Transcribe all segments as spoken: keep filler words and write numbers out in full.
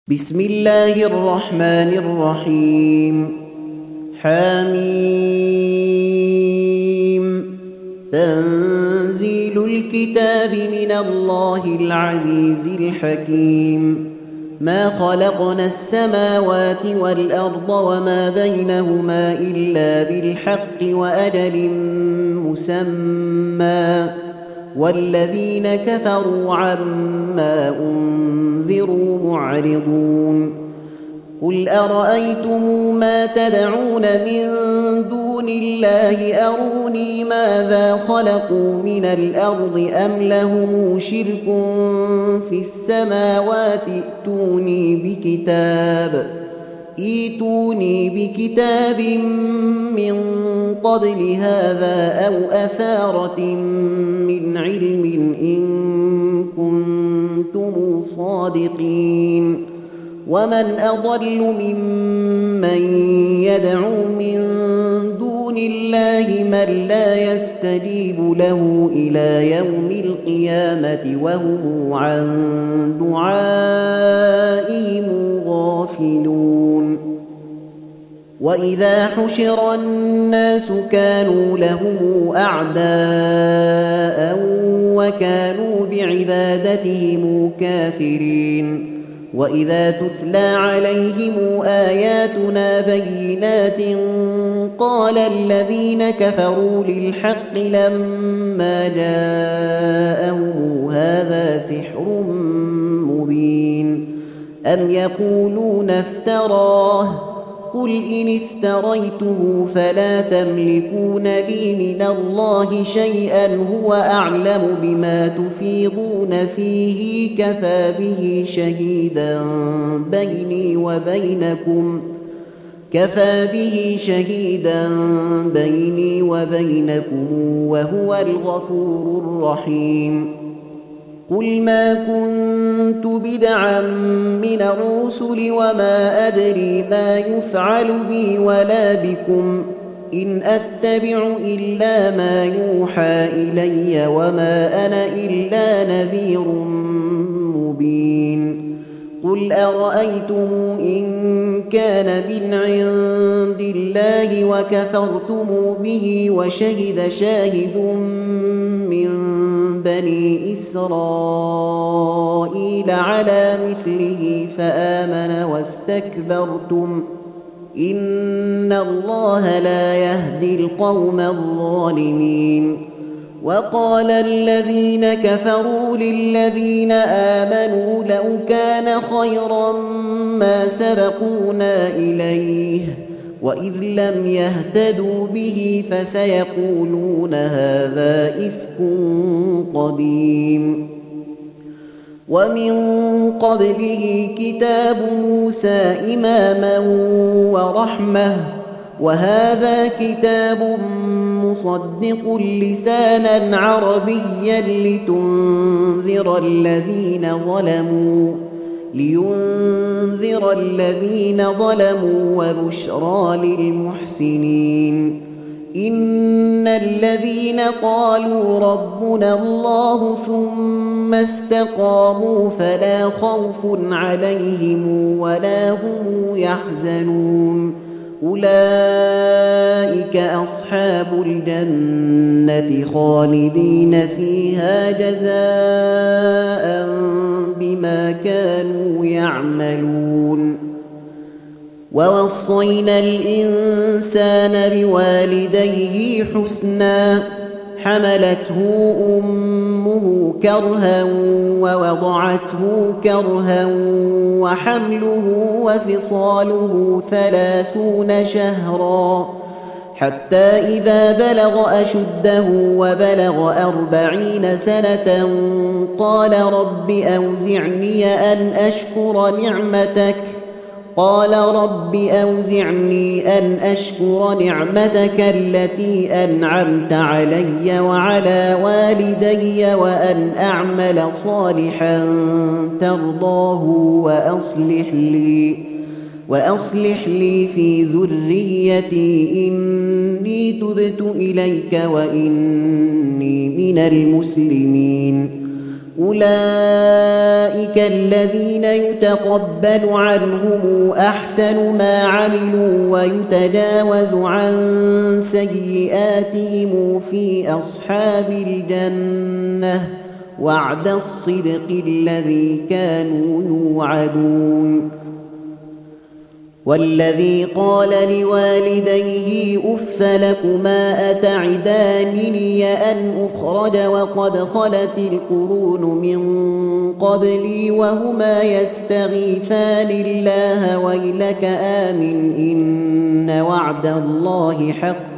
بسم الله الرحمن الرحيم حميم تنزيل الكتاب من الله العزيز الحكيم ما خلقنا السماوات والأرض وما بينهما إلا بالحق وأجل مسمى والذين كفروا عما أنذروا معرضون قل أرأيتم ما تدعون من دون الله أروني ماذا خلقوا من الأرض أم لهم شرك في السماوات ائتوني بكتاب ائتوني بكتاب من قبل هذا أو أثارة من علم إن كنتم صادقين ومن أضل ممن يدعو من دون الله من لا يستجيب له إلى يوم القيامة وهم عن دعائهم غافلون وإذا حشر الناس كانوا لهم أعداء وكانوا بعبادتهم كافرين وإذا تتلى عليهم آياتنا بينات قال الذين كفروا للحق لما جاءهم هذا سحر مبين أم يقولون افتراه قل إن افتريته فلا تملكون لي من الله شيئا هو أعلم بما تفيضون فيه كفى به شهيدا بيني وبينكم كفى به شهيدا بيني وبينكم وهو الغفور الرحيم قل ما كنت بدعا من الرسل وما أدري ما يفعل بي ولا بكم إن أتبع إلا ما يوحى إلي وما أنا إلا نذير مبين قل أرأيتم إن كان من عند الله وكفرتم به وشهد شاهد من بني إسرائيل على مثله فآمن واستكبرتم إن الله لا يهدي القوم الظالمين وقال الذين كفروا للذين آمنوا لو كان خيرا ما سبقونا إليه وإذ لم يهتدوا به فسيقولون هذا إفك قديم ومن قبله كتاب موسى إماما ورحمة وهذا كتاب مصدق لسانا عربيا لتنذر الذين ظلموا لينذر الذين ظلموا وبشرى للمحسنين إن الذين قالوا ربنا الله ثم استقاموا فلا خوف عليهم ولا هم يحزنون أولئك أصحاب الجنة خالدين فيها جزاء بما كانوا يعملون ووصينا الإنسان بوالديه حسنا حملته أمه كرها ووضعته كرها وحمله وفصاله ثلاثون شهرا حتى إذا بلغ أشده وبلغ أربعين سنة قال رب أوزعني أن أشكر نعمتك قال رب أوزعني أن أشكر نعمتك التي أنعمت علي وعلى والدي وأن أعمل صالحا ترضاه وأصلح لي وأصلح لي في ذريتي إني تبت إليك وإني من المسلمين أولئك الذين يتقبل عنهم أحسن ما عملوا ويتجاوز عن سيئاتهم في أصحاب الجنة وعد الصدق الذي كانوا يوعدون. والذي قال لوالديه أف لكما أتعدانني أن أخرج وقد خلت القرون من قبلي وهما يستغيثان الله ويلك آمن إن وعد الله حق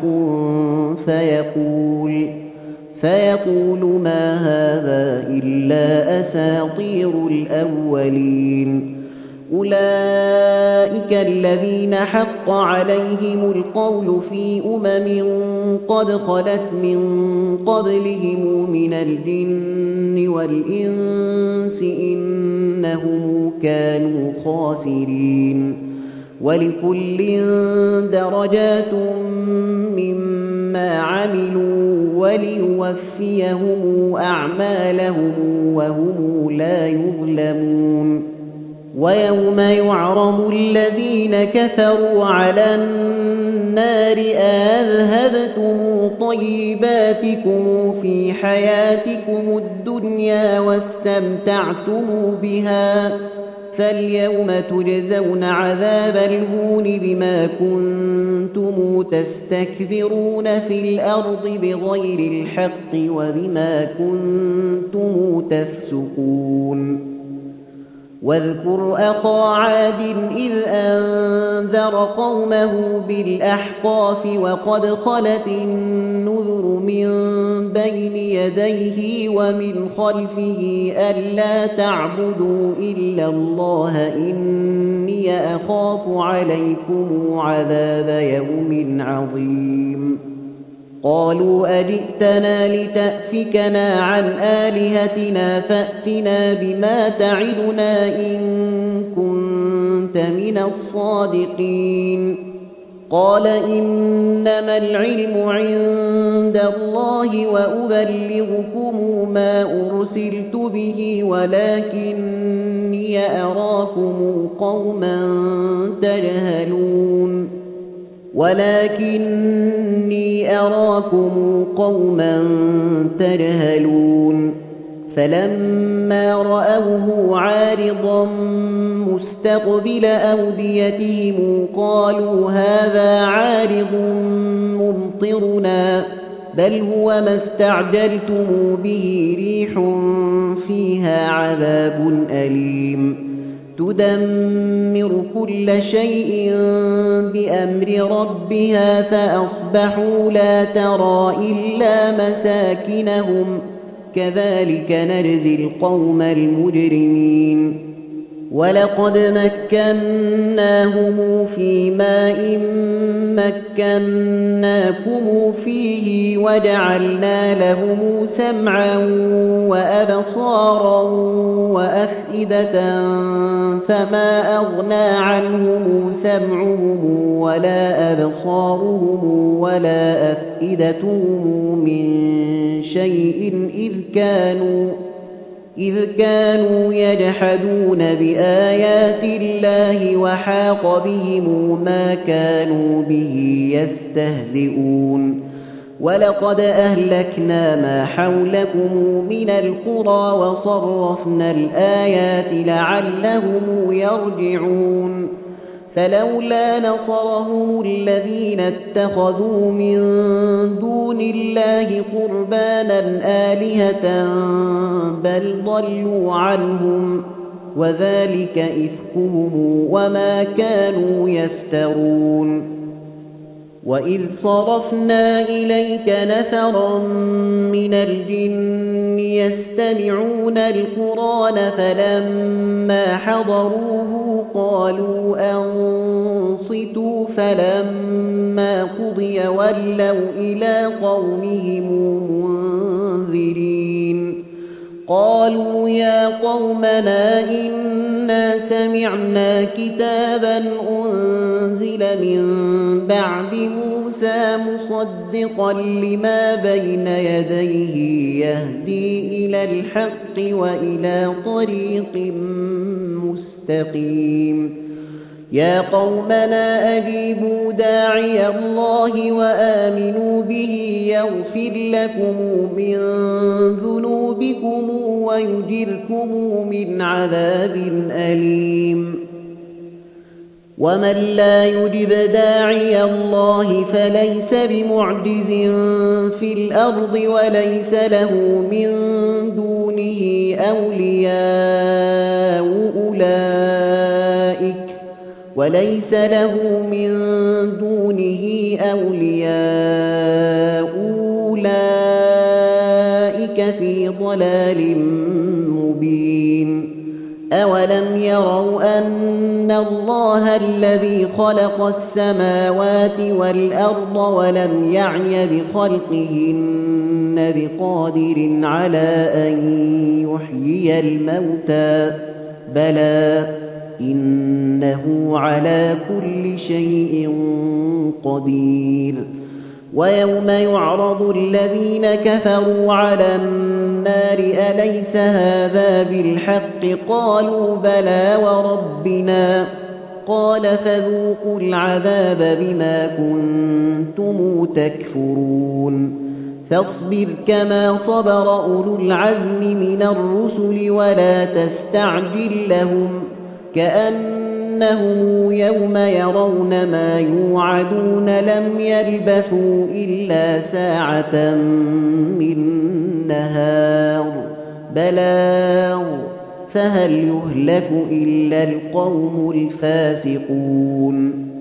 فيقول فيقول ما هذا إلا أساطير الأولين. أولئك الذين حق عليهم القول في أمم قد خلت من قبلهم من الجن والإنس إنهم كانوا خاسرين. ولكل درجات مما عملوا وليوفيهم أعمالهم وهم لا يظلمون. ويوم يعرض الذين كفروا على النار أذهبتم طيباتكم في حياتكم الدنيا واستمتعتم بها فاليوم تجزون عذاب الهون بما كنتم تستكبرون في الأرض بغير الحق وبما كنتم تفسقون. واذكر أخا عاد إذ أنذر قومه بالأحقاف وقد خلت النذر من بين يديه ومن خلفه ألا تعبدوا إلا الله إني أخاف عليكم عذاب يوم عظيم. قالوا أجئتنا لتأفكنا عن آلهتنا فأتنا بما تعدنا إن كنت من الصادقين. قال إنما العلم عند الله وأبلغكم ما أرسلت به ولكني أراكم قوما تجهلون ولكني أراكم قوما تجهلون. فلما رأوه عارضا مستقبل أوديتهم قالوا هذا عارض ممطرنا بل هو ما استعجلتم به ريح فيها عذاب أليم تدمر كل شيء بأمر ربها فأصبحوا لا ترى إلا مساكنهم كذلك نجزي القوم المجرمين. ولقد مكناهم في ماء مكناكم فيه وجعلنا لهم سمعا وأبصارا وأفئدة فما أغنى عنهم سمعهم ولا أبصارهم ولا أفئدتهم من شيء إذ كانوا إذ كانوا يجحدون بآيات الله وحاق بهم ما كانوا به يستهزئون. ولقد أهلكنا ما حولكم من القرى وصرفنا الآيات لعلهم يرجعون. فلولا نصرهم الذين اتخذوا من دون الله قربانا آلهة بل ضلوا عنهم وذلك إفكهم وما كانوا يفترون. وإذ صرفنا إليك نفرا من الجن يستمعون القرآن فلما حضروه قالوا أنصتوا فلما قضي ولوا إلى قومهم منذرين. قالوا يا قومنا إنا سمعنا كتابا أنزل من بعد موسى مصدقا لما بين يديه يهدي إلى الحق وإلى طريق مستقيم يا قومنا أجيبوا داعي الله وآمنوا به يغفر لكم من ذنوبكم ويجركم من عذاب أليم ومن لا يجب داعي الله فليس بمعجز في الأرض وليس له من دونه أولياء أولئك وليس له من دونه أولياء أولئك في ضلال مبين أولم يروا أن الله الذي خلق السماوات والأرض ولم يعي بخلقهن بقادر على أن يحيي الموتى بلى إنه على كل شيء قدير ويوم يعرض الذين كفروا على النار أليس هذا بالحق قالوا بلى وربنا قال فذوقوا العذاب بما كنتم تكفرون فاصبر كما صبر أولو العزم من الرسل ولا تستعجل لهم كأنهم يوم يرون ما يوعدون لم يلبثوا إلا ساعة من نهار بلاغ فهل يهلك إلا القوم الفاسقون